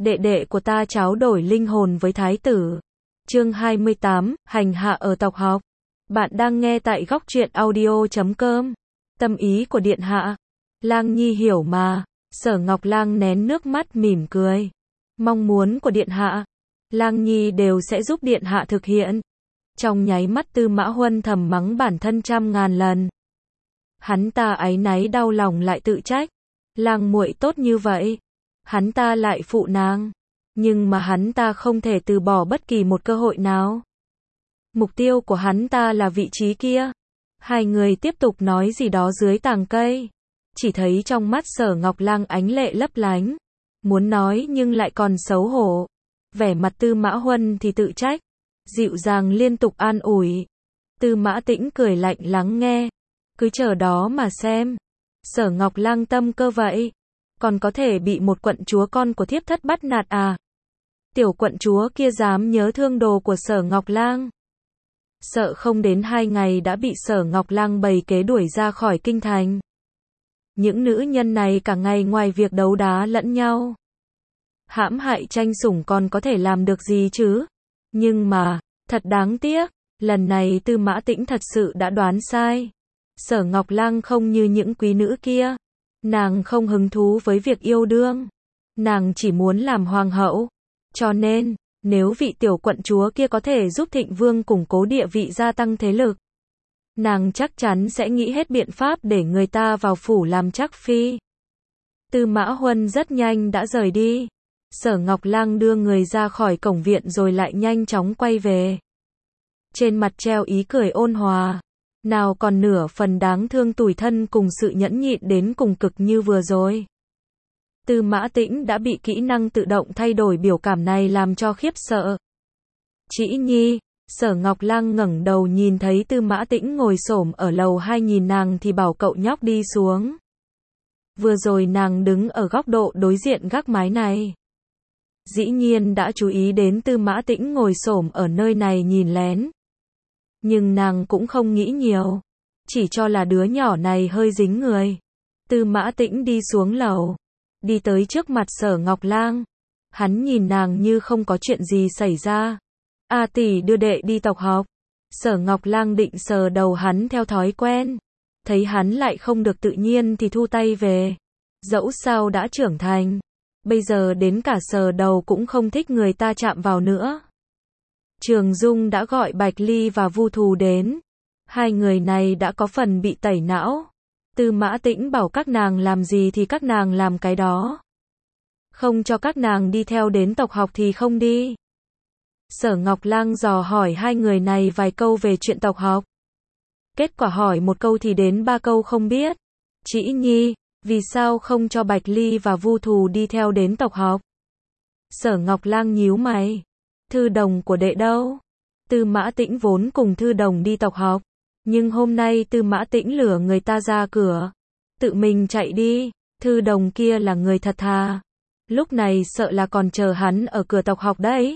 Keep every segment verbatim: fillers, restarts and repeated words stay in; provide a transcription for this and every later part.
đệ đệ của ta tráo đổi linh hồn với thái tử. Chương hai mươi tám, hành hạ ở tộc học. Bạn đang nghe tại góc truyện audio chấm com. Tâm ý của điện hạ. Lang Nhi hiểu mà. Sở Ngọc Lang nén nước mắt mỉm cười. Mong muốn của điện hạ, Lang Nhi đều sẽ giúp điện hạ thực hiện. Trong nháy mắt Tư Mã Huân thầm mắng bản thân trăm ngàn lần. Hắn ta áy náy đau lòng lại tự trách. Lang muội tốt như vậy, hắn ta lại phụ nàng, nhưng mà hắn ta không thể từ bỏ bất kỳ một cơ hội nào. Mục tiêu của hắn ta là vị trí kia. Hai người tiếp tục nói gì đó dưới tàng cây. Chỉ thấy trong mắt Sở Ngọc Lang ánh lệ lấp lánh, muốn nói nhưng lại còn xấu hổ. Vẻ mặt Tư Mã Huân thì tự trách, dịu dàng liên tục an ủi. Tư Mã Tĩnh cười lạnh lắng nghe, cứ chờ đó mà xem. Sở Ngọc Lang tâm cơ vậy, còn có thể bị một quận chúa con của thiếp thất bắt nạt à? Tiểu quận chúa kia dám nhớ thương đồ của Sở Ngọc Lang, sợ không đến hai ngày đã bị Sở Ngọc Lang bày kế đuổi ra khỏi kinh thành. Những nữ nhân này cả ngày ngoài việc đấu đá lẫn nhau, hãm hại tranh sủng còn có thể làm được gì chứ? Nhưng mà, thật đáng tiếc, lần này Tư Mã Tĩnh thật sự đã đoán sai. Sở Ngọc Lang không như những quý nữ kia. Nàng không hứng thú với việc yêu đương. Nàng chỉ muốn làm hoàng hậu. Cho nên, nếu vị tiểu quận chúa kia có thể giúp Thịnh Vương củng cố địa vị gia tăng thế lực, nàng chắc chắn sẽ nghĩ hết biện pháp để người ta vào phủ làm trắc phi. Tư Mã Huân rất nhanh đã rời đi. Sở Ngọc Lang đưa người ra khỏi cổng viện rồi lại nhanh chóng quay về. Trên mặt treo ý cười ôn hòa, nào còn nửa phần đáng thương tủi thân cùng sự nhẫn nhịn đến cùng cực như vừa rồi. Tư Mã Tĩnh đã bị kỹ năng tự động thay đổi biểu cảm này làm cho khiếp sợ. Trĩ Nhi, Sở Ngọc Lang ngẩng đầu nhìn thấy Tư Mã Tĩnh ngồi xổm ở lầu hai nhìn nàng thì bảo cậu nhóc đi xuống. Vừa rồi nàng đứng ở góc độ đối diện gác mái này, dĩ nhiên đã chú ý đến Tư Mã Tĩnh ngồi xổm ở nơi này nhìn lén. Nhưng nàng cũng không nghĩ nhiều, chỉ cho là đứa nhỏ này hơi dính người. Tư Mã Tĩnh đi xuống lầu, đi tới trước mặt Sở Ngọc Lang. Hắn nhìn nàng như không có chuyện gì xảy ra. A tỷ đưa đệ đi tộc học. Sở Ngọc Lang định sờ đầu hắn theo thói quen. Thấy hắn lại không được tự nhiên thì thu tay về. Dẫu sao đã trưởng thành, bây giờ đến cả sờ đầu cũng không thích người ta chạm vào nữa. Trường Dung đã gọi Bạch Ly và Vu Thù đến. Hai người này đã có phần bị tẩy não. Tư Mã Tĩnh bảo các nàng làm gì thì các nàng làm cái đó. Không cho các nàng đi theo đến tộc học thì không đi. Sở Ngọc Lang dò hỏi hai người này vài câu về chuyện tộc học. Kết quả hỏi một câu thì đến ba câu không biết. Trĩ Nhi, vì sao không cho Bạch Ly và Vu Thù đi theo đến tộc học? Sở Ngọc Lang nhíu mày. Thư đồng của đệ đâu? Tư Mã Tĩnh vốn cùng Thư đồng đi tộc học, nhưng hôm nay Tư Mã Tĩnh lừa người ta ra cửa, tự mình chạy đi. Thư đồng kia là người thật thà, lúc này sợ là còn chờ hắn ở cửa tộc học đấy.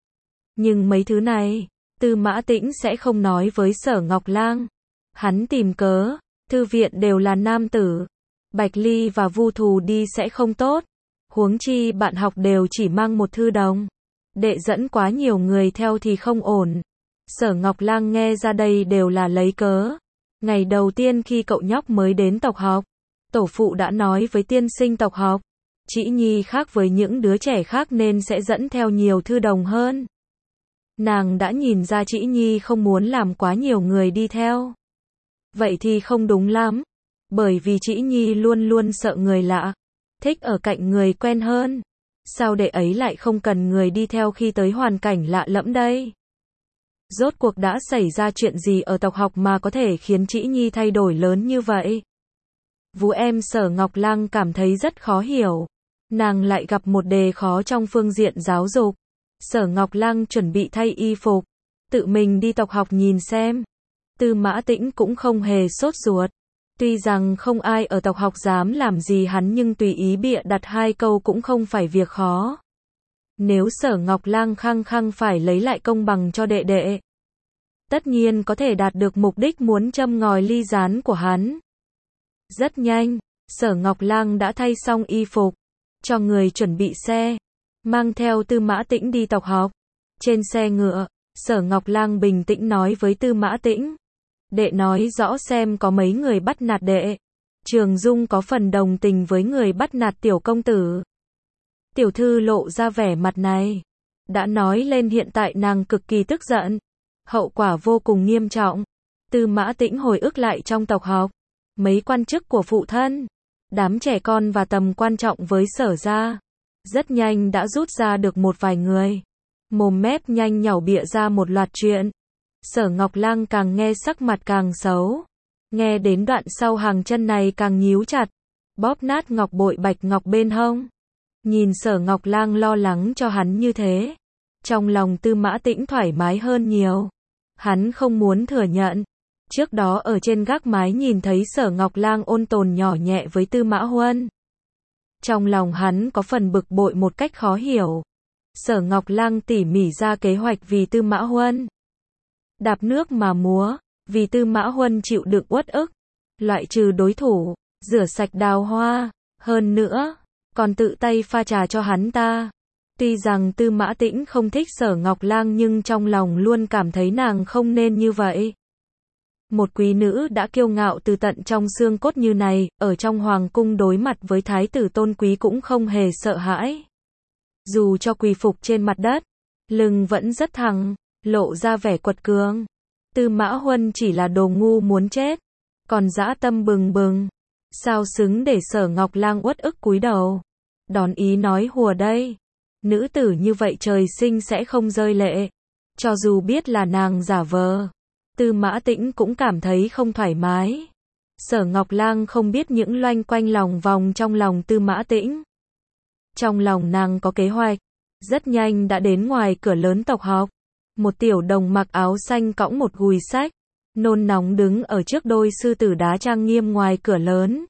Nhưng mấy thứ này, Tư Mã Tĩnh sẽ không nói với Sở Ngọc Lang. Hắn tìm cớ, thư viện đều là nam tử, Bạch Ly và Vu Thù đi sẽ không tốt. Huống chi bạn học đều chỉ mang một thư đồng, đệ dẫn quá nhiều người theo thì không ổn. Sở Ngọc Lang nghe ra đây đều là lấy cớ. Ngày đầu tiên khi cậu nhóc mới đến tộc học, tổ phụ đã nói với tiên sinh tộc học, Trĩ Nhi khác với những đứa trẻ khác nên sẽ dẫn theo nhiều thư đồng hơn. Nàng đã nhìn ra Trĩ Nhi không muốn làm quá nhiều người đi theo. Vậy thì không đúng lắm, bởi vì Trĩ Nhi luôn luôn sợ người lạ, thích ở cạnh người quen hơn. Sao đệ ấy lại không cần người đi theo khi tới hoàn cảnh lạ lẫm đây? Rốt cuộc đã xảy ra chuyện gì ở tộc học mà có thể khiến Trĩ Nhi thay đổi lớn như vậy? Vú em Sở Ngọc Lang cảm thấy rất khó hiểu. Nàng lại gặp một đề khó trong phương diện giáo dục. Sở Ngọc Lang chuẩn bị thay y phục, tự mình đi tộc học nhìn xem. Tư Mã Tĩnh cũng không hề sốt ruột. Tuy rằng không ai ở tộc học dám làm gì hắn nhưng tùy ý bịa đặt hai câu cũng không phải việc khó. Nếu Sở Ngọc Lang khăng khăng phải lấy lại công bằng cho đệ đệ, tất nhiên có thể đạt được mục đích muốn châm ngòi ly gián của hắn. Rất nhanh, Sở Ngọc Lang đã thay xong y phục, cho người chuẩn bị xe. mang theo Tư Mã Tĩnh đi tộc học. Trên xe ngựa, Sở Ngọc Lang bình tĩnh nói với Tư Mã Tĩnh. Đệ nói rõ xem có mấy người bắt nạt đệ. Trường Dung có phần đồng tình với người bắt nạt tiểu công tử. Tiểu thư lộ ra vẻ mặt này. Đã nói lên hiện tại nàng cực kỳ tức giận. Hậu quả vô cùng nghiêm trọng. Tư Mã Tĩnh hồi ức lại trong tộc học. Mấy quan chức của phụ thân. Đám trẻ con và tầm quan trọng với Sở gia. Rất nhanh đã rút ra được một vài người. Mồm mép nhanh nhảu bịa ra một loạt chuyện. Sở Ngọc Lang càng nghe sắc mặt càng xấu. Nghe đến đoạn sau hàng chân này càng nhíu chặt. Bóp nát ngọc bội bạch ngọc bên hông. Nhìn Sở Ngọc Lang lo lắng cho hắn như thế. Trong lòng Tư Mã Tĩnh thoải mái hơn nhiều. Hắn không muốn thừa nhận. Trước đó ở trên gác mái nhìn thấy Sở Ngọc Lang ôn tồn nhỏ nhẹ với Tư Mã Huân. Trong lòng hắn có phần bực bội một cách khó hiểu. Sở Ngọc Lang tỉ mỉ ra kế hoạch vì Tư Mã Huân. Đạp nước mà múa, vì Tư Mã Huân chịu đựng uất ức. Loại trừ đối thủ, rửa sạch đào hoa, hơn nữa, còn tự tay pha trà cho hắn ta. Tuy rằng Tư Mã Tĩnh không thích Sở Ngọc Lang nhưng trong lòng luôn cảm thấy nàng không nên như vậy. Một quý nữ đã kiêu ngạo từ tận trong xương cốt như này, ở trong hoàng cung đối mặt với thái tử tôn quý cũng không hề sợ hãi. Dù cho quỳ phục trên mặt đất, lưng vẫn rất thẳng, lộ ra vẻ quật cường. Tư Mã Huân chỉ là đồ ngu muốn chết, còn dã tâm bừng bừng. Sao xứng để Sở Ngọc Lang uất ức cúi đầu. Đón ý nói hùa đây. Nữ tử như vậy trời sinh sẽ không rơi lệ. Cho dù biết là nàng giả vờ. Tư Mã Tĩnh cũng cảm thấy không thoải mái. Sở Ngọc Lang không biết những loanh quanh lòng vòng trong lòng Tư Mã Tĩnh. Trong lòng nàng có kế hoạch. Rất nhanh đã đến ngoài cửa lớn tộc học. Một tiểu đồng mặc áo xanh cõng một gùi sách. Nôn nóng đứng ở trước đôi sư tử đá trang nghiêm ngoài cửa lớn.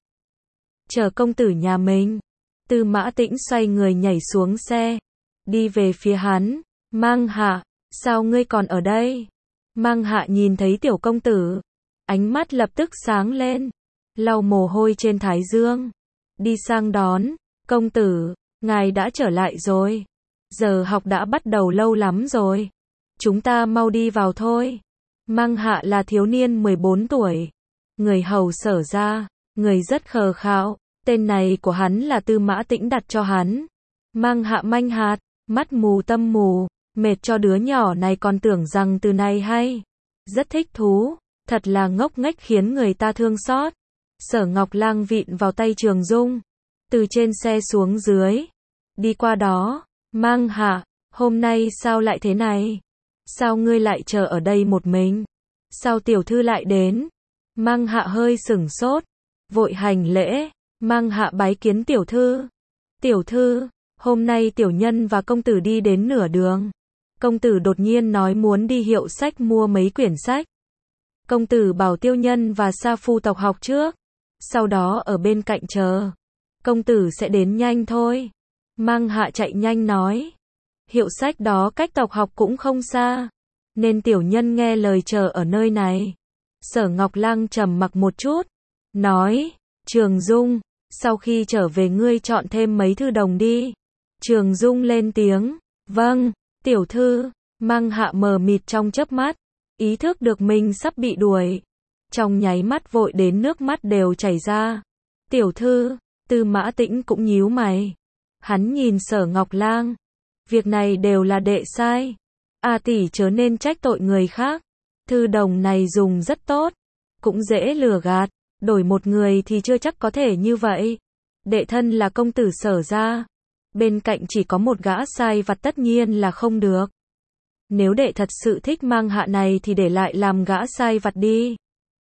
Chờ công tử nhà mình. Tư Mã Tĩnh xoay người nhảy xuống xe. Đi về phía hắn. Mang Hạ, sao ngươi còn ở đây? Mang Hạ nhìn thấy tiểu công tử. Ánh mắt lập tức sáng lên. Lau mồ hôi trên thái dương. Đi sang đón. Công tử, ngài đã trở lại rồi. Giờ học đã bắt đầu lâu lắm rồi. Chúng ta mau đi vào thôi. Mang Hạ là thiếu niên mười bốn tuổi. Người hầu Sở gia. Người rất khờ khạo. Tên này của hắn là Tư Mã Tĩnh đặt cho hắn. Mang Hạ manh hạt. Mắt mù tâm mù. Mệt cho đứa nhỏ này còn tưởng rằng từ này hay. Rất thích thú. Thật là ngốc nghếch khiến người ta thương xót. Sở Ngọc Lang vịn vào tay Trường Dung. Từ trên xe xuống dưới. Đi qua đó. Mang Hạ, hôm nay sao lại thế này? Sao ngươi lại chờ ở đây một mình? Sao tiểu thư lại đến? Mang Hạ hơi sửng sốt. Vội hành lễ. Mang Hạ bái kiến tiểu thư. Tiểu thư, hôm nay tiểu nhân và công tử đi đến nửa đường. Công tử đột nhiên nói muốn đi hiệu sách mua mấy quyển sách. Công tử bảo tiêu nhân và sa phu tộc học trước. Sau đó ở bên cạnh chờ. Công tử sẽ đến nhanh thôi. Mang Hạ chạy nhanh nói. Hiệu sách đó cách tộc học cũng không xa. Nên tiểu nhân nghe lời chờ ở nơi này. Sở Ngọc Lang trầm mặc một chút. Nói. Trường Dung, sau khi trở về ngươi chọn thêm mấy thư đồng đi. Trường Dung lên tiếng. Vâng, tiểu thư. Mang Hạ mờ mịt trong chớp mắt. Ý thức được mình sắp bị đuổi. Trong nháy mắt vội đến nước mắt đều chảy ra. Tiểu thư. Tư Mã Tĩnh cũng nhíu mày. Hắn nhìn Sở Ngọc Lang. Việc này đều là đệ sai. A tỷ chớ nên trách tội người khác. Thư đồng này dùng rất tốt. Cũng dễ lừa gạt. Đổi một người thì chưa chắc có thể như vậy. Đệ thân là công tử Sở gia. Bên cạnh chỉ có một gã sai vặt tất nhiên là không được. Nếu đệ thật sự thích Mang Hạ này thì để lại làm gã sai vặt đi.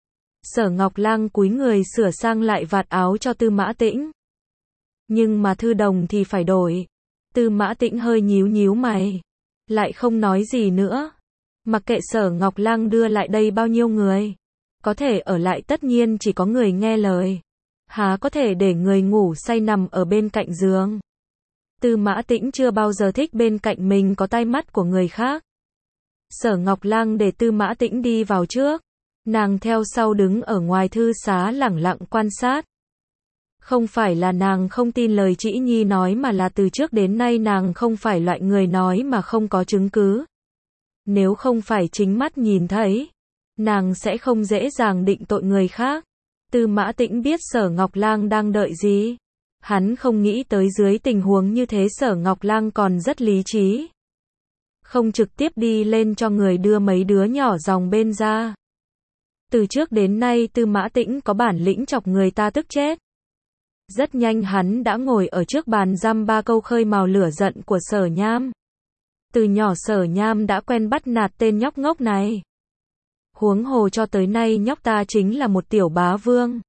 Sở Ngọc Lang cúi người sửa sang lại vạt áo cho Tư Mã Tĩnh. Nhưng mà thư đồng thì phải đổi. Tư Mã Tĩnh hơi nhíu nhíu mày. Lại không nói gì nữa. Mặc kệ Sở Ngọc Lang đưa lại đây bao nhiêu người. Có thể ở lại tất nhiên chỉ có người nghe lời. Há có thể để người ngủ say nằm ở bên cạnh giường. Tư Mã Tĩnh chưa bao giờ thích bên cạnh mình có tai mắt của người khác. Sở Ngọc Lang để Tư Mã Tĩnh đi vào trước. Nàng theo sau đứng ở ngoài thư xá lẳng lặng quan sát. Không phải là nàng không tin lời Trĩ Nhi nói mà là từ trước đến nay nàng không phải loại người nói mà không có chứng cứ. Nếu không phải chính mắt nhìn thấy, nàng sẽ không dễ dàng định tội người khác. Tư Mã Tĩnh biết Sở Ngọc Lang đang đợi gì. Hắn không nghĩ tới dưới tình huống như thế Sở Ngọc Lang còn rất lý trí. Không trực tiếp đi lên cho người đưa mấy đứa nhỏ dòng bên ra. Từ trước đến nay Tư Mã Tĩnh có bản lĩnh chọc người ta tức chết. Rất nhanh hắn đã ngồi ở trước bàn dăm ba câu khơi mào lửa giận của Sở Nham. Từ nhỏ Sở Nham đã quen bắt nạt tên nhóc ngốc này. Huống hồ cho tới nay nhóc ta chính là một tiểu bá vương.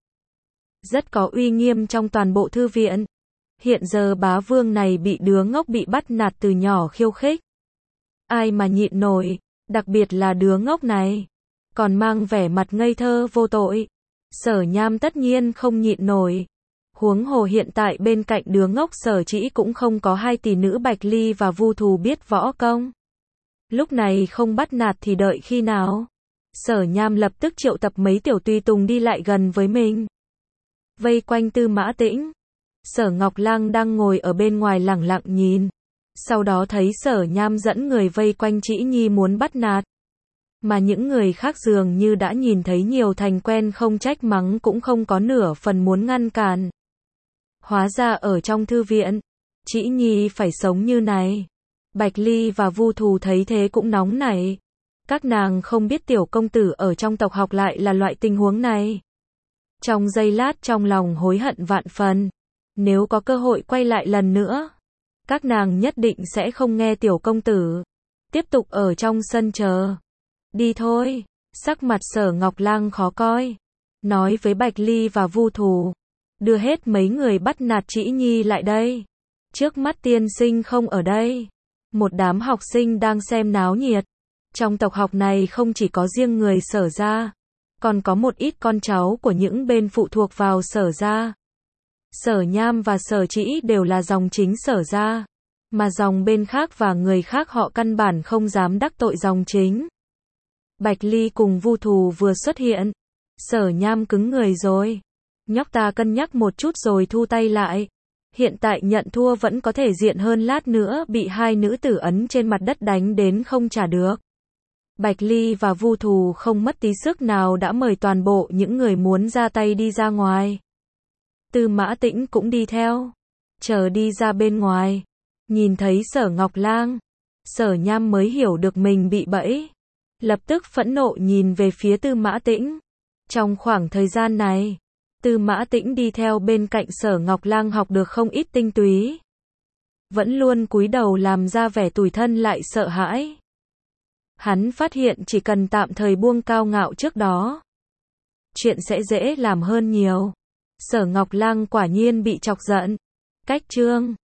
Rất có uy nghiêm trong toàn bộ thư viện. Hiện giờ bá vương này bị đứa ngốc bị bắt nạt từ nhỏ khiêu khích. Ai mà nhịn nổi, đặc biệt là đứa ngốc này. Còn mang vẻ mặt ngây thơ vô tội. Sở Nham tất nhiên không nhịn nổi. Huống hồ hiện tại bên cạnh đứa ngốc Sở Trĩ cũng không có hai tỷ nữ Bạch Ly và Vu Thù biết võ công. Lúc này không bắt nạt thì đợi khi nào? Sở Nham lập tức triệu tập mấy tiểu tùy tùng đi lại gần với mình. Vây quanh Tư Mã Tĩnh. Sở Ngọc Lang đang ngồi ở bên ngoài lẳng lặng nhìn. Sau đó thấy Sở Nham dẫn người vây quanh Trĩ Nhi muốn bắt nạt. Mà những người khác dường như đã nhìn thấy nhiều thành quen không trách mắng cũng không có nửa phần muốn ngăn cản. Hóa ra ở trong thư viện, Trĩ Nhi phải sống như này. Bạch Ly và Vu Thù thấy thế cũng nóng nảy. Các nàng không biết tiểu công tử ở trong tộc học lại là loại tình huống này. Trong giây lát trong lòng hối hận vạn phần. Nếu có cơ hội quay lại lần nữa, các nàng nhất định sẽ không nghe tiểu công tử. Tiếp tục ở trong sân chờ. Đi thôi. Sắc mặt Sở Ngọc Lang khó coi. Nói với Bạch Ly và Vu Thù. Đưa hết mấy người bắt nạt Trĩ Nhi lại đây. Trước mắt tiên sinh không ở đây. Một đám học sinh đang xem náo nhiệt. Trong tộc học này không chỉ có riêng người Sở gia, còn có một ít con cháu của những bên phụ thuộc vào Sở gia. Sở Nham và Sở Trĩ đều là dòng chính Sở gia, mà dòng bên khác và người khác họ căn bản không dám đắc tội dòng chính. Bạch Ly cùng Vu Thù vừa xuất hiện, Sở Nham cứng người rồi. Nhóc ta cân nhắc một chút rồi thu tay lại. Hiện tại nhận thua vẫn có thể diện hơn lát nữa bị hai nữ tử ấn trên mặt đất đánh đến không trả được. Bạch Ly và Vu Thù không mất tí sức nào đã mời toàn bộ những người muốn ra tay đi ra ngoài. Tư Mã Tĩnh cũng đi theo. Chờ đi ra bên ngoài. Nhìn thấy Sở Ngọc Lang. Sở Nham mới hiểu được mình bị bẫy. Lập tức phẫn nộ nhìn về phía Tư Mã Tĩnh. Trong khoảng thời gian này, Tư Mã Tĩnh đi theo bên cạnh Sở Ngọc Lang học được không ít tinh túy. Vẫn luôn cúi đầu làm ra vẻ tủi thân lại sợ hãi. Hắn phát hiện chỉ cần tạm thời buông cao ngạo trước đó, chuyện sẽ dễ làm hơn nhiều. Sở Ngọc Lang quả nhiên bị chọc giận. Cách chương